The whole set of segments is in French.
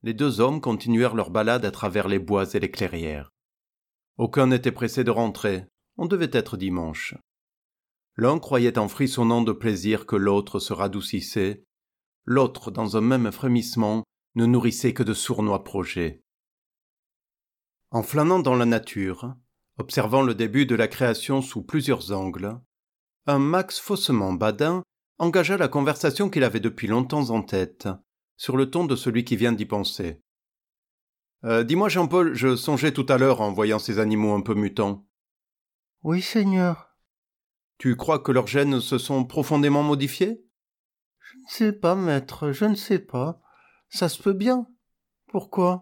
les deux hommes continuèrent leur balade à travers les bois et les clairières. Aucun n'était pressé de rentrer, on devait être dimanche. L'un croyait en frissonnant de plaisir que l'autre se radoucissait, l'autre, dans un même frémissement, ne nourrissait que de sournois projets. En flânant dans la nature, observant le début de la création sous plusieurs angles, un Max faussement badin engagea la conversation qu'il avait depuis longtemps en tête, sur le ton de celui qui vient d'y penser. Dis-moi, Jean-Paul, je songeais tout à l'heure en voyant ces animaux un peu mutants. Oui, Seigneur. Tu crois que leurs gènes se sont profondément modifiés ? Je ne sais pas, maître, je ne sais pas. Ça se peut bien. Pourquoi ?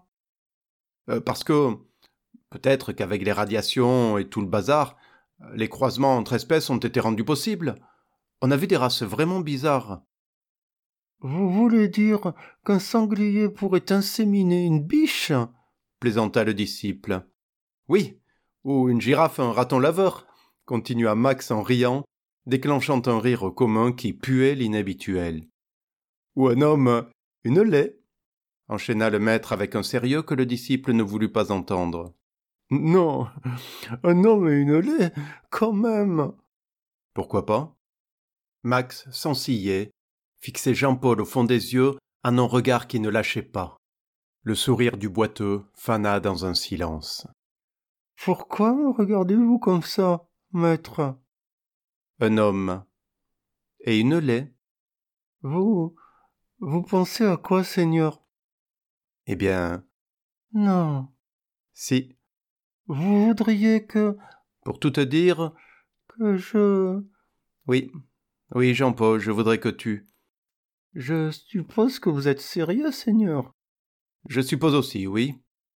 Parce que, peut-être qu'avec les radiations et tout le bazar, les croisements entre espèces ont été rendus possibles. On a vu des races vraiment bizarres. Vous voulez dire qu'un sanglier pourrait inséminer une biche ? Plaisanta le disciple. Oui, ou une girafe un raton laveur, continua Max en riant, déclenchant un rire commun qui puait l'inhabituel. Ou un homme, une laie, enchaîna le maître avec un sérieux que le disciple ne voulut pas entendre. Non, un homme et une laie, quand même. Pourquoi pas ? Max s'ensillait, fixait Jean-Paul au fond des yeux en un regard qui ne lâchait pas. Le sourire du boiteux fana dans un silence. Pourquoi me regardez-vous comme ça, maître ? Un homme et une laie. Vous pensez à quoi, Seigneur ? Eh bien, Non. si, Vous voudriez que pour tout te dire, je... oui, Jean-Paul, je voudrais que tu... Je suppose que vous êtes sérieux, Seigneur. Je suppose aussi, oui.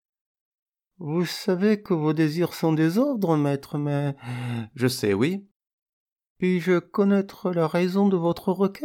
Vous savez que vos désirs sont des ordres, maître, mais... Je sais, oui. Puis-je connaître la raison de votre requête ?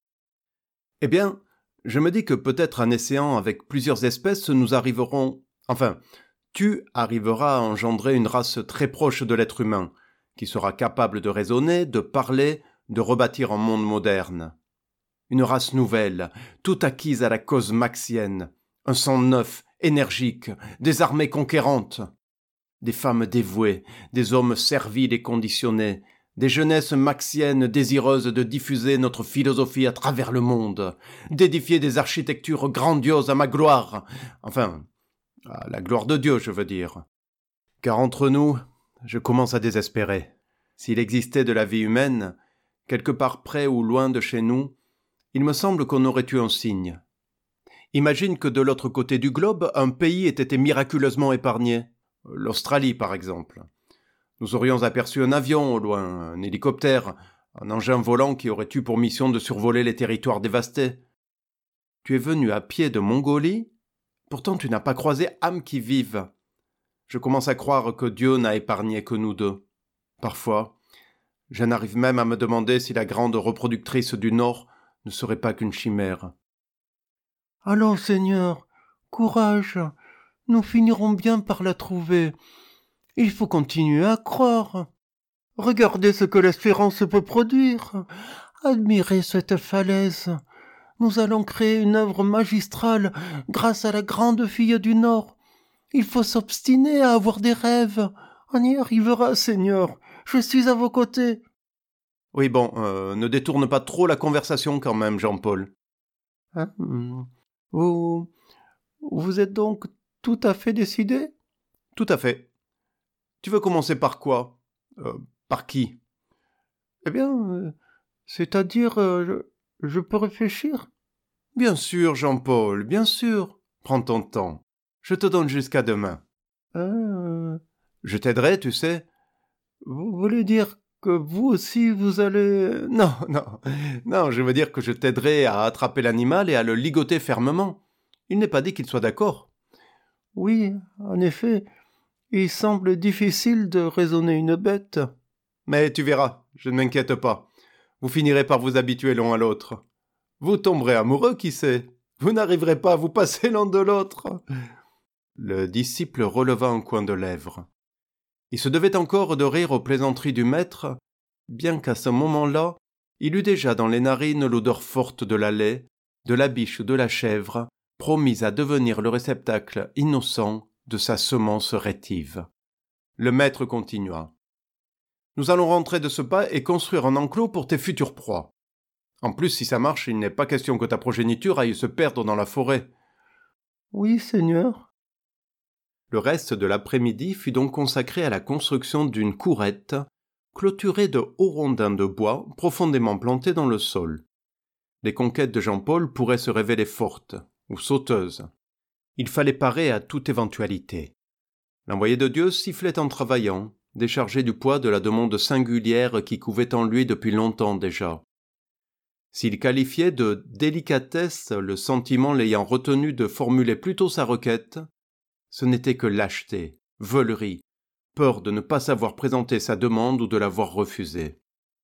Eh bien, je me dis que peut-être en essayant avec plusieurs espèces, nous arriverons... Enfin, tu arriveras à engendrer une race très proche de l'être humain, qui sera capable de raisonner, de parler, de rebâtir un monde moderne. Une race nouvelle, toute acquise à la cause maxienne, un sang neuf, énergique, des armées conquérantes, des femmes dévouées, des hommes serviles et conditionnés, des jeunesses maxiennes désireuses de diffuser notre philosophie à travers le monde, d'édifier des architectures grandioses à ma gloire, enfin, à la gloire de Dieu, je veux dire. Car entre nous, je commence à désespérer. S'il existait de la vie humaine, quelque part près ou loin de chez nous, il me semble qu'on aurait eu un signe. Imagine que de l'autre côté du globe, un pays ait été miraculeusement épargné. L'Australie, par exemple. Nous aurions aperçu un avion au loin, un hélicoptère, un engin volant qui aurait eu pour mission de survoler les territoires dévastés. Tu es venu à pied de Mongolie ? Pourtant tu n'as pas croisé âme qui vive. Je commence à croire que Dieu n'a épargné que nous deux. Parfois, j'en arrive même à me demander si la grande reproductrice du Nord ne serait pas qu'une chimère. Allons, Seigneur, courage, nous finirons bien par la trouver. Il faut continuer à croire. Regardez ce que l'espérance peut produire. Admirez cette falaise. Nous allons créer une œuvre magistrale grâce à la grande fille du Nord. Il faut s'obstiner à avoir des rêves. On y arrivera, Seigneur. Je suis à vos côtés. Oui, bon, ne détourne pas trop la conversation quand même, Jean-Paul. Hein, Vous êtes donc tout à fait décidé ? Tout à fait. Tu veux commencer par quoi ? Par qui ? Eh bien, c'est-à-dire, je peux réfléchir ? Bien sûr, Jean-Paul, bien sûr. Prends ton temps. Je te donne jusqu'à demain. Je t'aiderai, tu sais. Vous voulez dire que vous aussi vous allez... Non, je veux dire que je t'aiderai à attraper l'animal et à le ligoter fermement. Il n'est pas dit qu'il soit d'accord. Oui, en effet, il semble difficile de raisonner une bête. Mais tu verras, je ne m'inquiète pas. Vous finirez par vous habituer l'un à l'autre. Vous tomberez amoureux, qui sait ? Vous n'arriverez pas à vous passer l'un de l'autre. Le disciple releva un coin de lèvres. Il se devait encore de rire aux plaisanteries du maître, bien qu'à ce moment-là, il eût déjà dans les narines l'odeur forte de la laie, de la biche ou de la chèvre, promis à devenir le réceptacle innocent de sa semence rétive. Le maître continua. Nous allons rentrer de ce pas et construire un enclos pour tes futures proies. En plus, si ça marche, il n'est pas question que ta progéniture aille se perdre dans la forêt. Oui, Seigneur. Le reste de l'après-midi fut donc consacré à la construction d'une courette clôturée de hauts rondins de bois profondément plantés dans le sol. Les conquêtes de Jean-Paul pourraient se révéler fortes ou sauteuses. Il fallait parer à toute éventualité. L'envoyé de Dieu sifflait en travaillant, déchargé du poids de la demande singulière qui couvait en lui depuis longtemps déjà. S'il qualifiait de délicatesse le sentiment l'ayant retenu de formuler plutôt sa requête, ce n'était que lâcheté, veulerie, peur de ne pas savoir présenter sa demande ou de l'avoir refusée.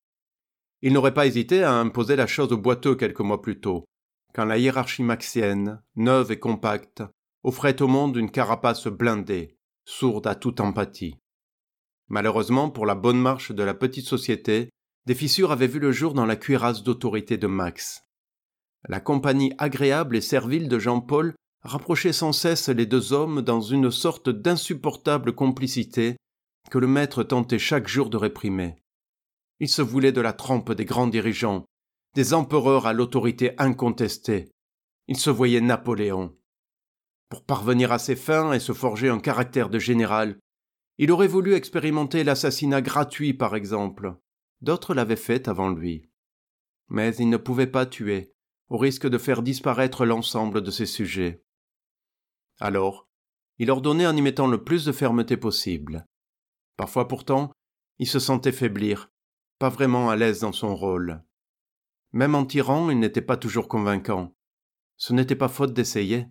Il n'aurait pas hésité à imposer la chose au boiteux quelques mois plus tôt, quand la hiérarchie maxienne, neuve et compacte, offrait au monde une carapace blindée, sourde à toute empathie. Malheureusement, pour la bonne marche de la petite société, des fissures avaient vu le jour dans la cuirasse d'autorité de Max. La compagnie agréable et servile de Jean-Paul rapprochait sans cesse les deux hommes dans une sorte d'insupportable complicité que le maître tentait chaque jour de réprimer. Il se voulait de la trempe des grands dirigeants, des empereurs à l'autorité incontestée. Il se voyait Napoléon. Pour parvenir à ses fins et se forger un caractère de général, il aurait voulu expérimenter l'assassinat gratuit, par exemple. D'autres l'avaient fait avant lui. Mais il ne pouvait pas tuer, au risque de faire disparaître l'ensemble de ses sujets. Alors, il ordonnait en y mettant le plus de fermeté possible. Parfois pourtant, il se sentait faiblir, pas vraiment à l'aise dans son rôle. Même en tirant, il n'était pas toujours convaincant. Ce n'était pas faute d'essayer.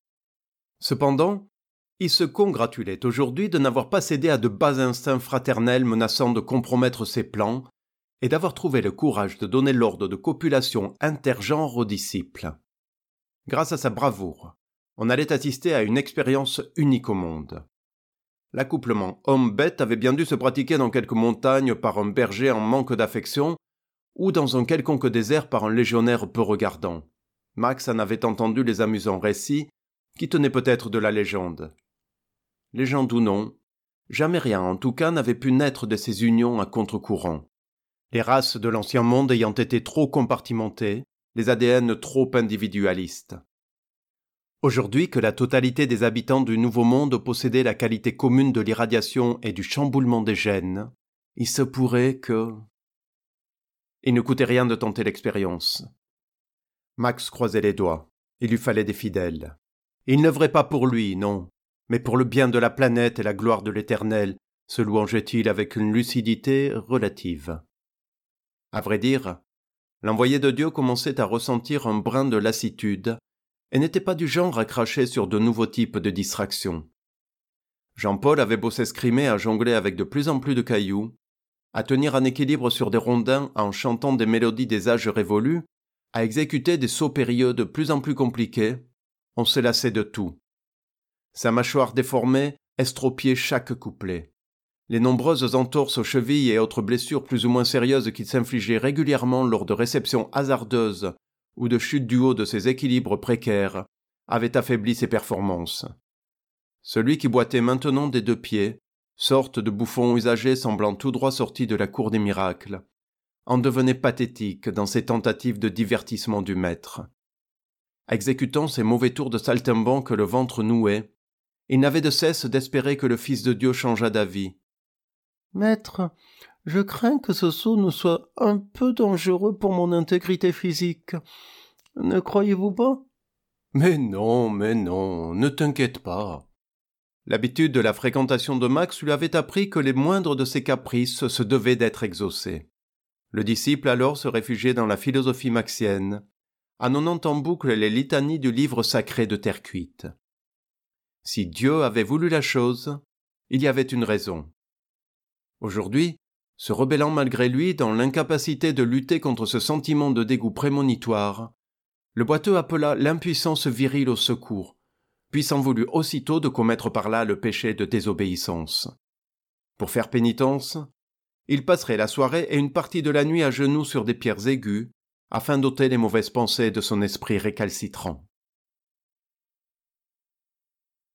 Cependant, il se congratulait aujourd'hui de n'avoir pas cédé à de bas instincts fraternels menaçant de compromettre ses plans et d'avoir trouvé le courage de donner l'ordre de copulation intergenre aux disciples. Grâce à sa bravoure, on allait assister à une expérience unique au monde. L'accouplement homme-bête avait bien dû se pratiquer dans quelque montagne par un berger en manque d'affection ou dans un quelconque désert par un légionnaire peu regardant. Max en avait entendu les amusants récits qui tenaient peut-être de la légende. Légende ou non, jamais rien en tout cas n'avait pu naître de ces unions à contre-courant. Les races de l'ancien monde ayant été trop compartimentées, les ADN trop individualistes. Aujourd'hui que la totalité des habitants du Nouveau Monde possédait la qualité commune de l'irradiation et du chamboulement des gènes, il se pourrait que... Il ne coûtait rien de tenter l'expérience. Max croisait les doigts. Il lui fallait des fidèles. Il n'œuvrait pas pour lui, non, mais pour le bien de la planète et la gloire de l'Éternel, se louangeait-il avec une lucidité relative. À vrai dire, l'envoyé de Dieu commençait à ressentir un brin de lassitude et n'était pas du genre à cracher sur de nouveaux types de distractions. Jean-Paul avait beau s'escrimer à jongler avec de plus en plus de cailloux, à tenir un équilibre sur des rondins en chantant des mélodies des âges révolus, à exécuter des sauts périlleux de plus en plus compliqués, on se lassait de tout. Sa mâchoire déformée estropiait chaque couplet. Les nombreuses entorses aux chevilles et autres blessures plus ou moins sérieuses qu'il s'infligeait régulièrement lors de réceptions hasardeuses ou de chutes du haut de ses équilibres précaires avaient affaibli ses performances. Celui qui boitait maintenant des deux pieds, sorte de bouffon usagé semblant tout droit sorti de la cour des miracles, en devenait pathétique dans ses tentatives de divertissement du maître. Exécutant ses mauvais tours de saltimbanque le ventre noué, il n'avait de cesse d'espérer que le Fils de Dieu changeât d'avis. « Maître, je crains que ce saut ne soit un peu dangereux pour mon intégrité physique. Ne croyez-vous pas ? » Mais non, ne t'inquiète pas. » L'habitude de la fréquentation de Max lui avait appris que les moindres de ses caprices se devaient d'être exaucés. Le disciple alors se réfugiait dans la philosophie maxienne, annonnant en boucle les litanies du livre sacré de terre cuite. Si Dieu avait voulu la chose, il y avait une raison. Aujourd'hui, se rebellant malgré lui dans l'incapacité de lutter contre ce sentiment de dégoût prémonitoire, le boiteux appela l'impuissance virile au secours, puis s'en voulut aussitôt de commettre par là le péché de désobéissance. Pour faire pénitence, il passerait la soirée et une partie de la nuit à genoux sur des pierres aiguës, afin d'ôter les mauvaises pensées de son esprit récalcitrant.